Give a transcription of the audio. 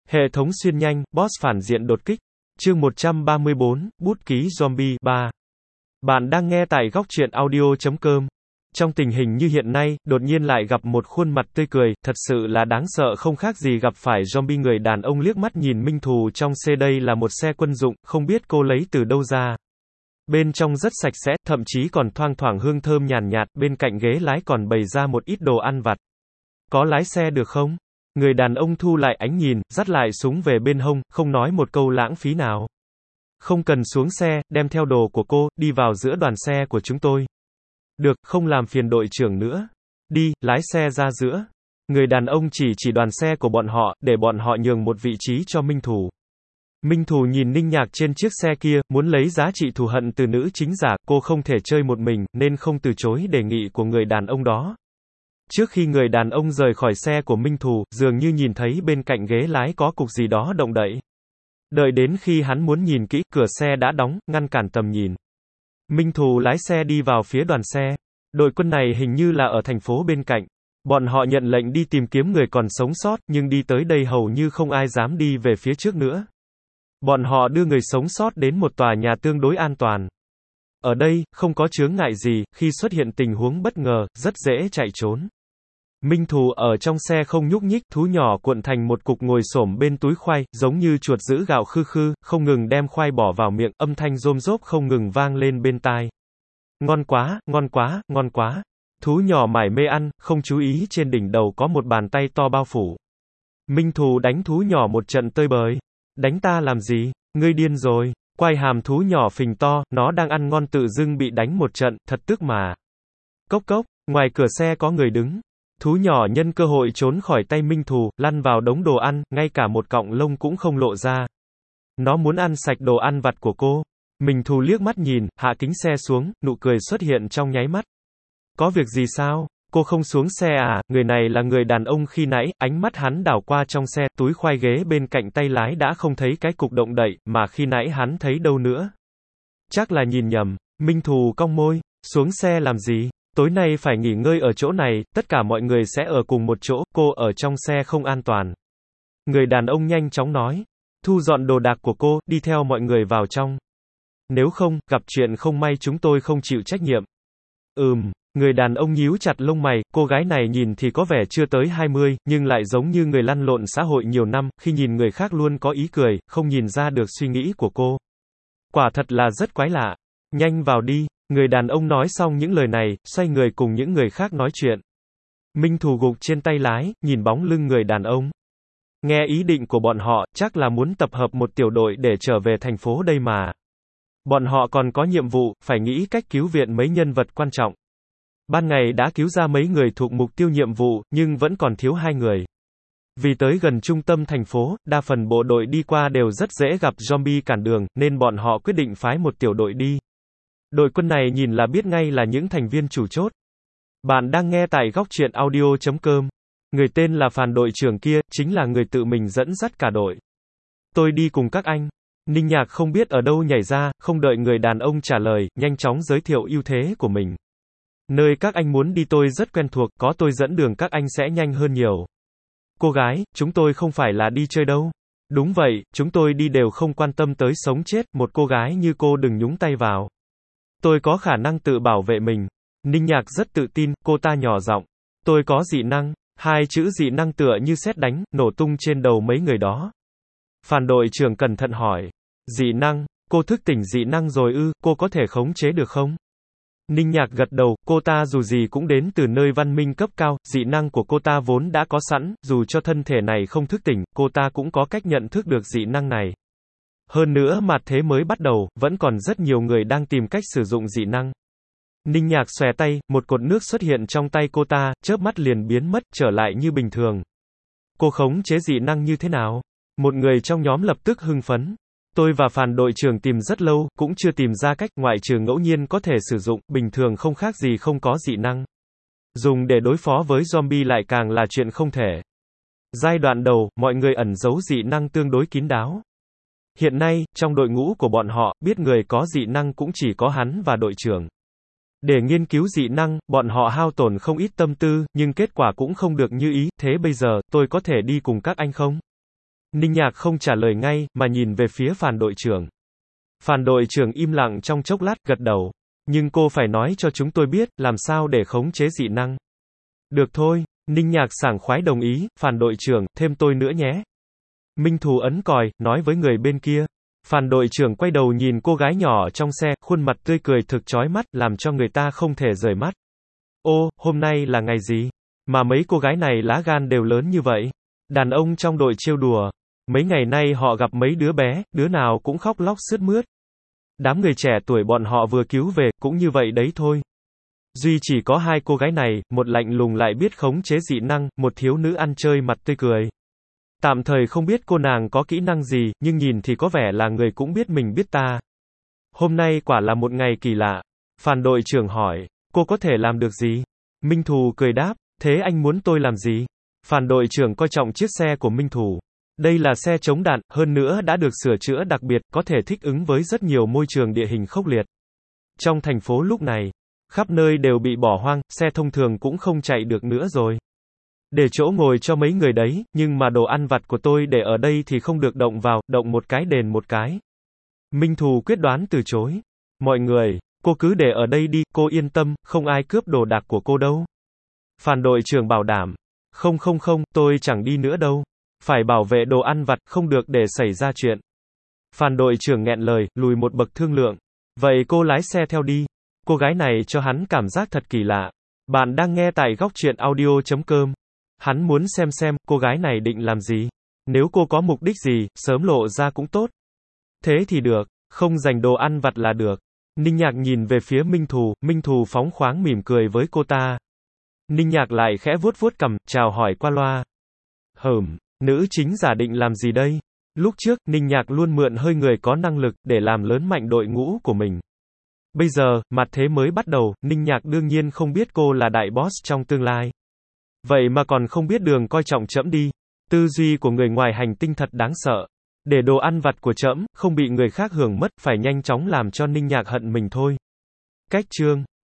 Hệ thống xuyên nhanh, boss phản diện đột kích. Chương 134, bút ký zombie 3. Bạn đang nghe tại góc truyện audio.com. Trong tình hình như hiện nay, đột nhiên lại gặp một khuôn mặt tươi cười, thật sự là đáng sợ không khác gì gặp phải zombie. Người đàn ông liếc mắt nhìn Minh Thù trong xe, đây là một xe quân dụng, không biết cô lấy từ đâu ra. Bên trong rất sạch sẽ, thậm chí còn thoang thoảng hương thơm nhàn nhạt, bên cạnh ghế lái còn bày ra một ít đồ ăn vặt. Có lái xe được không? Người đàn ông thu lại ánh nhìn, dắt lại súng về bên hông, không nói một câu lãng phí nào. Không cần xuống xe, đem theo đồ của cô, đi vào giữa đoàn xe của chúng tôi. Được, không làm phiền đội trưởng nữa. Đi, lái xe ra giữa. Người đàn ông chỉ đoàn xe của bọn họ, để bọn họ nhường một vị trí cho Minh Thù. Minh Thù nhìn Ninh Nhạc trên chiếc xe kia, muốn lấy giá trị thù hận từ nữ chính giả, cô không thể chơi một mình, nên không từ chối đề nghị của người đàn ông đó. Trước khi người đàn ông rời khỏi xe của Minh Thù, dường như nhìn thấy bên cạnh ghế lái có cục gì đó động đậy. Đợi đến khi hắn muốn nhìn kỹ, cửa xe đã đóng, ngăn cản tầm nhìn. Minh Thù lái xe đi vào phía đoàn xe. Đội quân này hình như là ở thành phố bên cạnh. Bọn họ nhận lệnh đi tìm kiếm người còn sống sót, nhưng đi tới đây hầu như không ai dám đi về phía trước nữa. Bọn họ đưa người sống sót đến một tòa nhà tương đối an toàn. Ở đây, không có chướng ngại gì, khi xuất hiện tình huống bất ngờ, rất dễ chạy trốn. Minh Thù ở trong xe không nhúc nhích, thú nhỏ cuộn thành một cục ngồi xổm bên túi khoai, giống như chuột giữ gạo khư khư, không ngừng đem khoai bỏ vào miệng, âm thanh rôm rốp không ngừng vang lên bên tai. Ngon quá, ngon quá, ngon quá. Thú nhỏ mải mê ăn, không chú ý trên đỉnh đầu có một bàn tay to bao phủ. Minh Thù đánh thú nhỏ một trận tơi bời. Đánh ta làm gì? Ngươi điên rồi. Quai hàm thú nhỏ phình to, nó đang ăn ngon tự dưng bị đánh một trận, thật tức mà. Cốc cốc, ngoài cửa xe có người đứng. Thú nhỏ nhân cơ hội trốn khỏi tay Minh Thù, lăn vào đống đồ ăn, ngay cả một cọng lông cũng không lộ ra. Nó muốn ăn sạch đồ ăn vặt của cô. Minh Thù liếc mắt nhìn, hạ kính xe xuống, nụ cười xuất hiện trong nháy mắt. Có việc gì sao? Cô không xuống xe à? Người này là người đàn ông khi nãy, ánh mắt hắn đảo qua trong xe, túi khoai ghế bên cạnh tay lái đã không thấy cái cục động đậy, mà khi nãy hắn thấy đâu nữa. Chắc là nhìn nhầm. Minh Thù cong môi, xuống xe làm gì? Tối nay phải nghỉ ngơi ở chỗ này, tất cả mọi người sẽ ở cùng một chỗ, cô ở trong xe không an toàn. Người đàn ông nhanh chóng nói, thu dọn đồ đạc của cô, đi theo mọi người vào trong. Nếu không, gặp chuyện không may chúng tôi không chịu trách nhiệm. Người đàn ông nhíu chặt lông mày, cô gái này nhìn thì có vẻ chưa tới 20, nhưng lại giống như người lăn lộn xã hội nhiều năm, khi nhìn người khác luôn có ý cười, không nhìn ra được suy nghĩ của cô. Quả thật là rất quái lạ. Nhanh vào đi. Người đàn ông nói xong những lời này, xoay người cùng những người khác nói chuyện. Minh Thù gục trên tay lái, nhìn bóng lưng người đàn ông. Nghe ý định của bọn họ, chắc là muốn tập hợp một tiểu đội để trở về thành phố đây mà. Bọn họ còn có nhiệm vụ, phải nghĩ cách cứu viện mấy nhân vật quan trọng. Ban ngày đã cứu ra mấy người thuộc mục tiêu nhiệm vụ, nhưng vẫn còn thiếu 2 người. Vì tới gần trung tâm thành phố, đa phần bộ đội đi qua đều rất dễ gặp zombie cản đường, nên bọn họ quyết định phái một tiểu đội đi. Đội quân này nhìn là biết ngay là những thành viên chủ chốt. Bạn đang nghe tại góc truyện audio.com. Người tên là Phàn, đội trưởng kia, chính là người tự mình dẫn dắt cả đội. Tôi đi cùng các anh. Ninh Nhạc không biết ở đâu nhảy ra, không đợi người đàn ông trả lời, nhanh chóng giới thiệu ưu thế của mình. Nơi các anh muốn đi tôi rất quen thuộc, có tôi dẫn đường các anh sẽ nhanh hơn nhiều. Cô gái, chúng tôi không phải là đi chơi đâu. Đúng vậy, chúng tôi đi đều không quan tâm tới sống chết, một cô gái như cô đừng nhúng tay vào. Tôi có khả năng tự bảo vệ mình. Ninh Nhạc rất tự tin, cô ta nhỏ giọng. Tôi có dị năng. 2 chữ dị năng tựa như sét đánh, nổ tung trên đầu mấy người đó. Phàn đội trưởng cẩn thận hỏi. Dị năng, cô thức tỉnh dị năng rồi ư, cô có thể khống chế được không? Ninh Nhạc gật đầu, cô ta dù gì cũng đến từ nơi văn minh cấp cao, dị năng của cô ta vốn đã có sẵn, dù cho thân thể này không thức tỉnh, cô ta cũng có cách nhận thức được dị năng này. Hơn nữa mạt thế mới bắt đầu, vẫn còn rất nhiều người đang tìm cách sử dụng dị năng. Ninh Nhạc xòe tay, một cột nước xuất hiện trong tay cô ta, chớp mắt liền biến mất, trở lại như bình thường. Cô khống chế dị năng như thế nào? Một người trong nhóm lập tức hưng phấn. Tôi và Phàn đội trưởng tìm rất lâu, cũng chưa tìm ra cách, ngoại trừ ngẫu nhiên có thể sử dụng, bình thường không khác gì không có dị năng. Dùng để đối phó với zombie lại càng là chuyện không thể. Giai đoạn đầu, mọi người ẩn giấu dị năng tương đối kín đáo. Hiện nay, trong đội ngũ của bọn họ, biết người có dị năng cũng chỉ có hắn và đội trưởng. Để nghiên cứu dị năng, bọn họ hao tổn không ít tâm tư, nhưng kết quả cũng không được như ý, thế bây giờ, tôi có thể đi cùng các anh không? Ninh Nhạc không trả lời ngay, mà nhìn về phía Phàn đội trưởng. Phàn đội trưởng im lặng trong chốc lát, gật đầu. Nhưng cô phải nói cho chúng tôi biết, làm sao để khống chế dị năng. Được thôi, Ninh Nhạc sảng khoái đồng ý, Phàn đội trưởng, thêm tôi nữa nhé. Minh Thù ấn còi, nói với người bên kia. Phàn đội trưởng quay đầu nhìn cô gái nhỏ trong xe, khuôn mặt tươi cười thực chói mắt, làm cho người ta không thể rời mắt. Ô, hôm nay là ngày gì? Mà mấy cô gái này lá gan đều lớn như vậy. Đàn ông trong đội trêu đùa. Mấy ngày nay họ gặp mấy đứa bé, đứa nào cũng khóc lóc sướt mướt. Đám người trẻ tuổi bọn họ vừa cứu về, cũng như vậy đấy thôi. Duy chỉ có hai cô gái này, một lạnh lùng lại biết khống chế dị năng, một thiếu nữ ăn chơi mặt tươi cười. Tạm thời không biết cô nàng có kỹ năng gì, nhưng nhìn thì có vẻ là người cũng biết mình biết ta. Hôm nay quả là một ngày kỳ lạ. Phàn đội trưởng hỏi, cô có thể làm được gì? Minh Thù cười đáp, thế anh muốn tôi làm gì? Phàn đội trưởng coi trọng chiếc xe của Minh Thù. Đây là xe chống đạn, hơn nữa đã được sửa chữa đặc biệt, có thể thích ứng với rất nhiều môi trường địa hình khốc liệt. Trong thành phố lúc này, khắp nơi đều bị bỏ hoang, xe thông thường cũng không chạy được nữa rồi. Để chỗ ngồi cho mấy người đấy, nhưng mà đồ ăn vặt của tôi để ở đây thì không được động vào, động một cái đền một cái. Minh Thù quyết đoán từ chối. Mọi người, cô cứ để ở đây đi, cô yên tâm, không ai cướp đồ đạc của cô đâu. Phàn đội trưởng bảo đảm. Không, tôi chẳng đi nữa đâu. Phải bảo vệ đồ ăn vặt, không được để xảy ra chuyện. Phàn đội trưởng nghẹn lời, lùi một bậc thương lượng. Vậy cô lái xe theo đi. Cô gái này cho hắn cảm giác thật kỳ lạ. Bạn đang nghe tại góc truyện audio.com. Hắn muốn xem cô gái này định làm gì. Nếu cô có mục đích gì, sớm lộ ra cũng tốt. Thế thì được, không dành đồ ăn vặt là được. Ninh Nhạc nhìn về phía Minh Thù phóng khoáng mỉm cười với cô ta. Ninh Nhạc lại khẽ vuốt cằm, chào hỏi qua loa. Nữ chính giả định làm gì đây? Lúc trước, Ninh Nhạc luôn mượn hơi người có năng lực, để làm lớn mạnh đội ngũ của mình. Bây giờ, mặt thế mới bắt đầu, Ninh Nhạc đương nhiên không biết cô là đại boss trong tương lai. Vậy mà còn không biết đường coi trọng trẫm đi. Tư duy của người ngoài hành tinh thật đáng sợ. Để đồ ăn vặt của trẫm không bị người khác hưởng mất, phải nhanh chóng làm cho Ninh Nhạc hận mình thôi. Cách chương